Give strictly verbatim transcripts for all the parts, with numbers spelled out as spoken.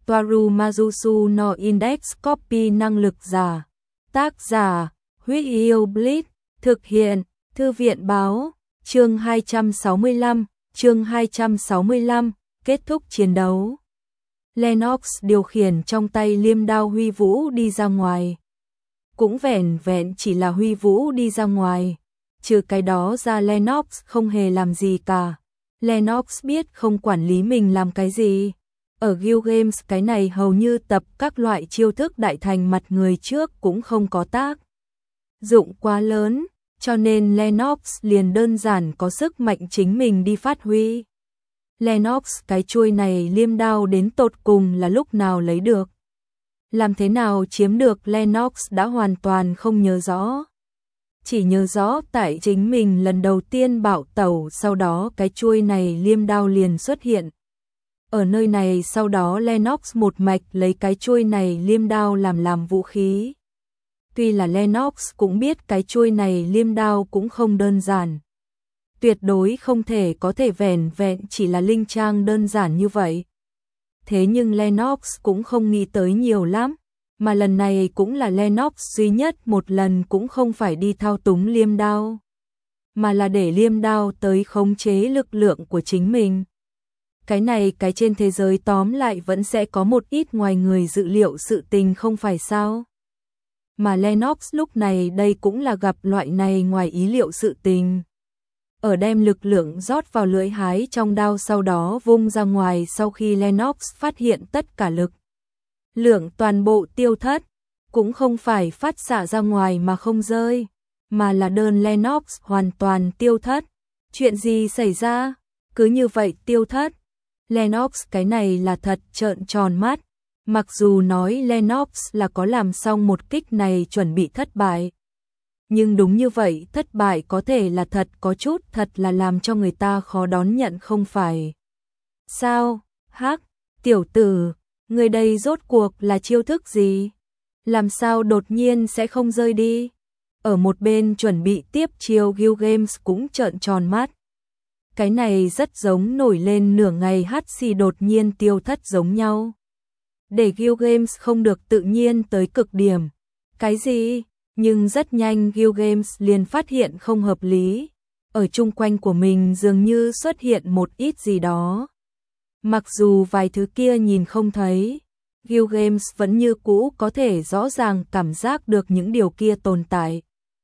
Toaru Majusu no Index Copy năng lực giả. Tác giả, Huyết Yêu Blitz, thực hiện, Thư viện báo, chương hai trăm sáu mươi lăm, chương hai trăm sáu mươi lăm, kết thúc chiến đấu. Lennox điều khiển trong tay liêm đao huy vũ đi ra ngoài. Cũng vẻn vẹn chỉ là huy vũ đi ra ngoài. Trừ cái đó ra Lennox không hề làm gì cả. Lennox biết không quản lý mình làm cái gì. Ở Guild Games cái này hầu như tập các loại chiêu thức đại thành mặt người trước cũng không có tác dụng quá lớn, cho nên Lennox liền đơn giản có sức mạnh chính mình đi phát huy. Lennox cái chuôi này liêm đao đến tột cùng là lúc nào lấy được. Làm thế nào chiếm được Lennox đã hoàn toàn không nhớ rõ. Chỉ nhớ rõ tại chính mình lần đầu tiên bạo tẩu, sau đó cái chuôi này liêm đao liền xuất hiện. Ở nơi này sau đó Lennox một mạch lấy cái chuôi này liêm đao làm làm vũ khí. Tuy là Lennox cũng biết cái chuôi này liêm đao cũng không đơn giản. Tuyệt đối không thể có thể vẻn vẹn chỉ là linh trang đơn giản như vậy. Thế nhưng Lennox cũng không nghĩ tới nhiều lắm, mà lần này cũng là Lennox duy nhất một lần cũng không phải đi thao túng liêm đao, mà là để liêm đao tới khống chế lực lượng của chính mình. Cái này cái trên thế giới tóm lại vẫn sẽ có một ít ngoài người dự liệu sự tình không phải sao. Mà Lennox lúc này đây cũng là gặp loại này ngoài ý liệu sự tình. Ở đem lực lượng rót vào lưỡi hái trong đao sau đó vung ra ngoài, sau khi Lennox phát hiện tất cả lực lượng toàn bộ tiêu thất, cũng không phải phát xạ ra ngoài mà không rơi, mà là đơn Lennox hoàn toàn tiêu thất. Chuyện gì xảy ra? Cứ như vậy tiêu thất. Lennox cái này là thật trợn tròn mắt. Mặc dù nói Lennox là có làm xong một kích này chuẩn bị thất bại, nhưng đúng như vậy thất bại có thể là thật có chút thật là làm cho người ta khó đón nhận không phải. Sao? Hắc, tiểu tử, người đây rốt cuộc là chiêu thức gì? Làm sao đột nhiên sẽ không rơi đi? Ở một bên chuẩn bị tiếp chiêu Guild Games cũng trợn tròn mắt. Cái này rất giống nổi lên nửa ngày hát xì đột nhiên tiêu thất giống nhau. Để Guild Games không được tự nhiên tới cực điểm. Cái gì? Nhưng rất nhanh Guild Games liền phát hiện không hợp lý. Ở chung quanh của mình dường như xuất hiện một ít gì đó. Mặc dù vài thứ kia nhìn không thấy, Guild Games vẫn như cũ có thể rõ ràng cảm giác được những điều kia tồn tại.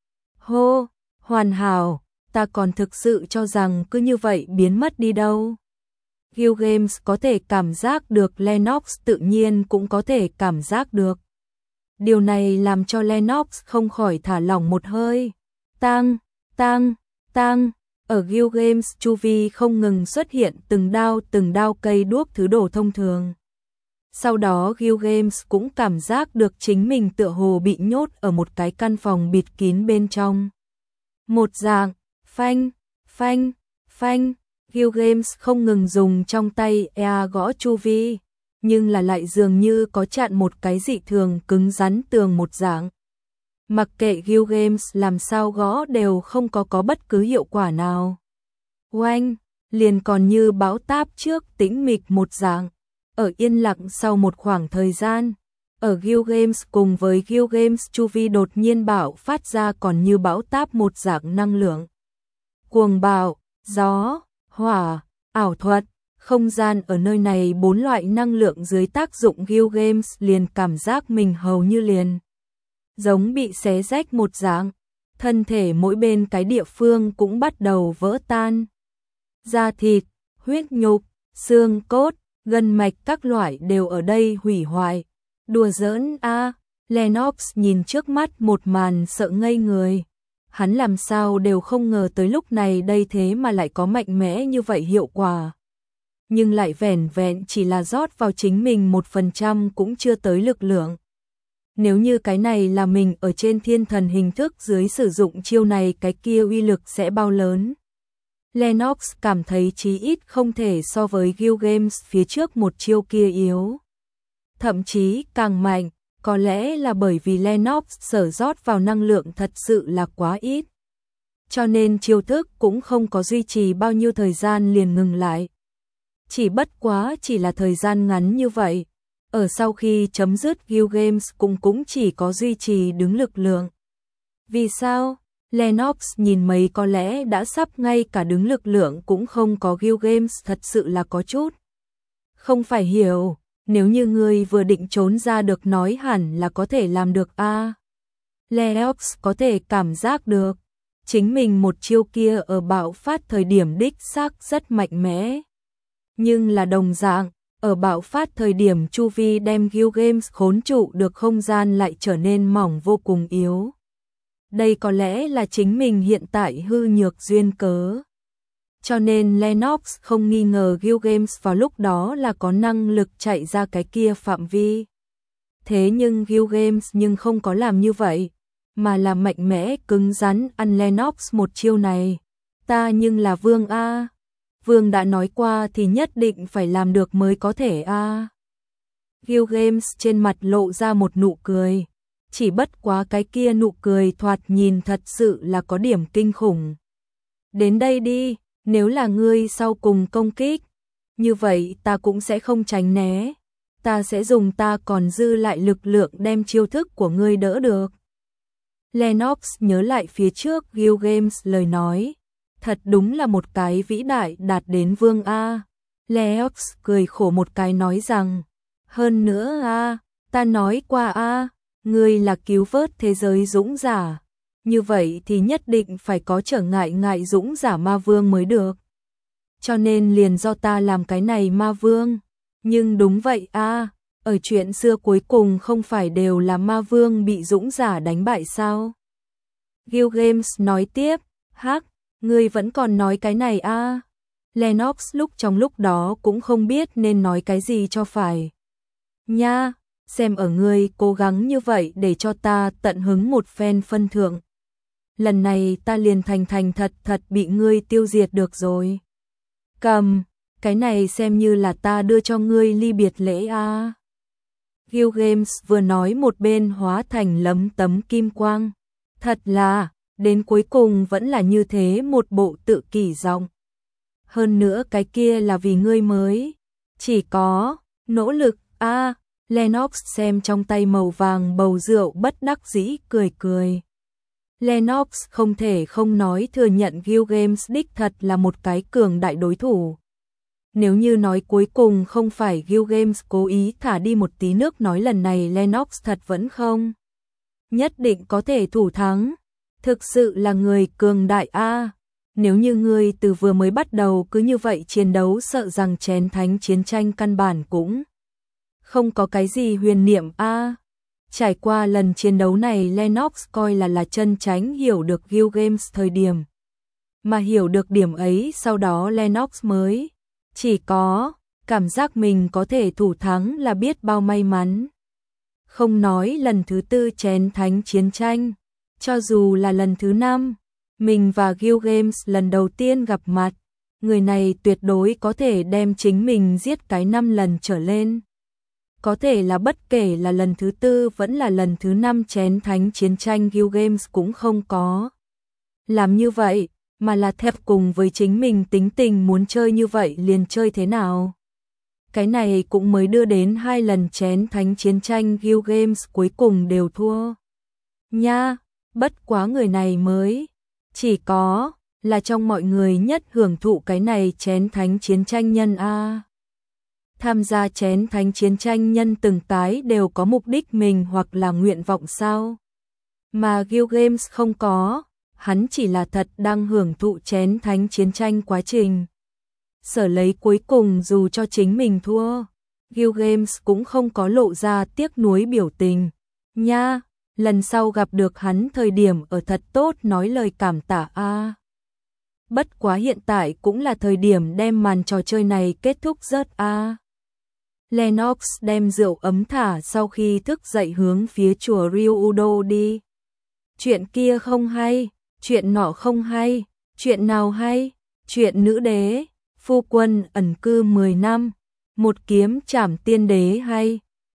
Hô, hoàn hảo, ta còn thực sự cho rằng cứ như vậy biến mất đi đâu. Guild Games có thể cảm giác được, Lennox tự nhiên cũng có thể cảm giác được. Điều này làm cho Lennox không khỏi thả lỏng một hơi. Tang, tang, tang, ở Guild Games chu vi không ngừng xuất hiện từng đao từng đao cây đuốc thứ đồ thông thường. Sau đó Guild Games cũng cảm giác được chính mình tựa hồ bị nhốt ở một cái căn phòng bịt kín bên trong. Một dạng, phanh, phanh, phanh, Guild Games không ngừng dùng trong tay e gõ chu vi, nhưng là lại dường như có chặn một cái dị thường cứng rắn tường một dạng. Mặc kệ Guild Games làm sao gõ đều không có có bất cứ hiệu quả nào. Oanh, liền còn như bão táp trước tĩnh mịch một dạng. Ở yên lặng sau một khoảng thời gian, ở Guild Games cùng với Guild Games chu vi đột nhiên bạo phát ra còn như bão táp một dạng năng lượng. Cuồng bạo, gió, hỏa, ảo thuật, không gian, ở nơi này bốn loại năng lượng dưới tác dụng Guild Games liền cảm giác mình hầu như liền giống bị xé rách một dạng, thân thể mỗi bên cái địa phương cũng bắt đầu vỡ tan. Da thịt, huyết nhục, xương cốt, gân mạch các loại đều ở đây hủy hoại. Đùa giỡn a, à, Lennox nhìn trước mắt một màn sợ ngây người. Hắn làm sao đều không ngờ tới lúc này đây thế mà lại có mạnh mẽ như vậy hiệu quả. Nhưng lại vẻn vẹn chỉ là rót vào chính mình một phần trăm cũng chưa tới lực lượng. Nếu như cái này là mình ở trên thiên thần hình thức dưới sử dụng chiêu này, cái kia uy lực sẽ bao lớn. Lennox cảm thấy chí ít không thể so với Guild Games phía trước một chiêu kia yếu. Thậm chí càng mạnh, có lẽ là bởi vì Lennox sở rót vào năng lượng thật sự là quá ít. Cho nên chiêu thức cũng không có duy trì bao nhiêu thời gian liền ngừng lại. Chỉ bất quá chỉ là thời gian ngắn như vậy, ở sau khi chấm dứt Guild Games cũng cũng chỉ có duy trì đứng lực lượng. Vì sao? Lennox nhìn mấy có lẽ đã sắp ngay cả đứng lực lượng cũng không có Guild Games thật sự là có chút. Không phải hiểu, nếu như ngươi vừa định trốn ra được nói hẳn là có thể làm được a. À, Lennox có thể cảm giác được, chính mình một chiêu kia ở bạo phát thời điểm đích xác rất mạnh mẽ. Nhưng là đồng dạng, ở bạo phát thời điểm chu vi đem Guild Games khốn trụ được không gian lại trở nên mỏng vô cùng yếu. Đây có lẽ là chính mình hiện tại hư nhược duyên cớ. Cho nên Lennox không nghi ngờ Guild Games vào lúc đó là có năng lực chạy ra cái kia phạm vi. Thế nhưng Guild Games nhưng không có làm như vậy, mà là mạnh mẽ cứng rắn ăn Lennox một chiêu này. Ta nhưng là vương a. Vương đã nói qua thì nhất định phải làm được mới có thể a. Guild Games trên mặt lộ ra một nụ cười. Chỉ bất quá cái kia nụ cười thoạt nhìn thật sự là có điểm kinh khủng. Đến đây đi, nếu là ngươi sau cùng công kích, như vậy ta cũng sẽ không tránh né. Ta sẽ dùng ta còn dư lại lực lượng đem chiêu thức của ngươi đỡ được. Lennox nhớ lại phía trước Guild Games lời nói. Thật đúng là một cái vĩ đại đạt đến vương A. Lennox cười khổ một cái nói rằng, hơn nữa A, ta nói qua A, ngươi là cứu vớt thế giới dũng giả. Như vậy thì nhất định phải có trở ngại ngại dũng giả ma vương mới được. Cho nên liền do ta làm cái này ma vương. Nhưng đúng vậy A, ở chuyện xưa cuối cùng không phải đều là ma vương bị dũng giả đánh bại sao? Guild Games nói tiếp, hắc, ngươi vẫn còn nói cái này A. Lennox lúc trong lúc đó cũng không biết nên nói cái gì cho phải. Nha, xem ở ngươi cố gắng như vậy để cho ta tận hứng một phen phân thưởng. Lần này ta liền thành thành thật thật bị ngươi tiêu diệt được rồi. Cầm, cái này xem như là ta đưa cho ngươi ly biệt lễ a. Guild Games vừa nói một bên hóa thành lấm tấm kim quang. Thật là, đến cuối cùng vẫn là như thế một bộ tự kỷ giọng. Hơn nữa cái kia là vì ngươi mới. Chỉ có, nỗ lực, a. Lennox xem trong tay màu vàng bầu rượu bất đắc dĩ cười cười. Lennox không thể không nói thừa nhận Guild Games đích thật là một cái cường đại đối thủ. Nếu như nói cuối cùng không phải Guild Games cố ý thả đi một tí nước nói lần này Lennox thật vẫn không. Nhất định có thể thủ thắng. Thực sự là người cường đại a. Nếu như ngươi từ vừa mới bắt đầu cứ như vậy chiến đấu sợ rằng chén thánh chiến tranh căn bản cũng không có cái gì huyền niệm a. Trải qua lần chiến đấu này Lennox coi là là chân chánh hiểu được Guild Games thời điểm. Mà hiểu được điểm ấy sau đó Lennox mới chỉ có cảm giác mình có thể thủ thắng là biết bao may mắn. Không nói lần thứ tư chén thánh chiến tranh, cho dù là lần thứ năm, mình và Guild Games lần đầu tiên gặp mặt, người này tuyệt đối có thể đem chính mình giết cái năm lần trở lên. Có thể là bất kể là lần thứ tư vẫn là lần thứ năm chén thánh chiến tranh Guild Games cũng không có làm như vậy, mà là thép cùng với chính mình tính tình muốn chơi như vậy liền chơi thế nào. Cái này cũng mới đưa đến hai lần chén thánh chiến tranh Guild Games cuối cùng đều thua. Nha, bất quá người này mới chỉ có là trong mọi người nhất hưởng thụ cái này chén thánh chiến tranh nhân a. Tham gia chén thánh chiến tranh nhân từng cái đều có mục đích mình hoặc là nguyện vọng sao. Mà Guild Games không có, hắn chỉ là thật đang hưởng thụ chén thánh chiến tranh quá trình. Sở lấy cuối cùng dù cho chính mình thua, Guild Games cũng không có lộ ra tiếc nuối biểu tình. Nha, lần sau gặp được hắn thời điểm ở thật tốt nói lời cảm tạ a. Bất quá hiện tại cũng là thời điểm đem màn trò chơi này kết thúc rớt a. Lennox đem rượu ấm thả sau khi thức dậy hướng phía chùa Ryudo đi. Chuyện kia không hay, chuyện nọ không hay, chuyện nào hay, chuyện nữ đế, phu quân ẩn cư mười năm, một kiếm trảm tiên đế hay.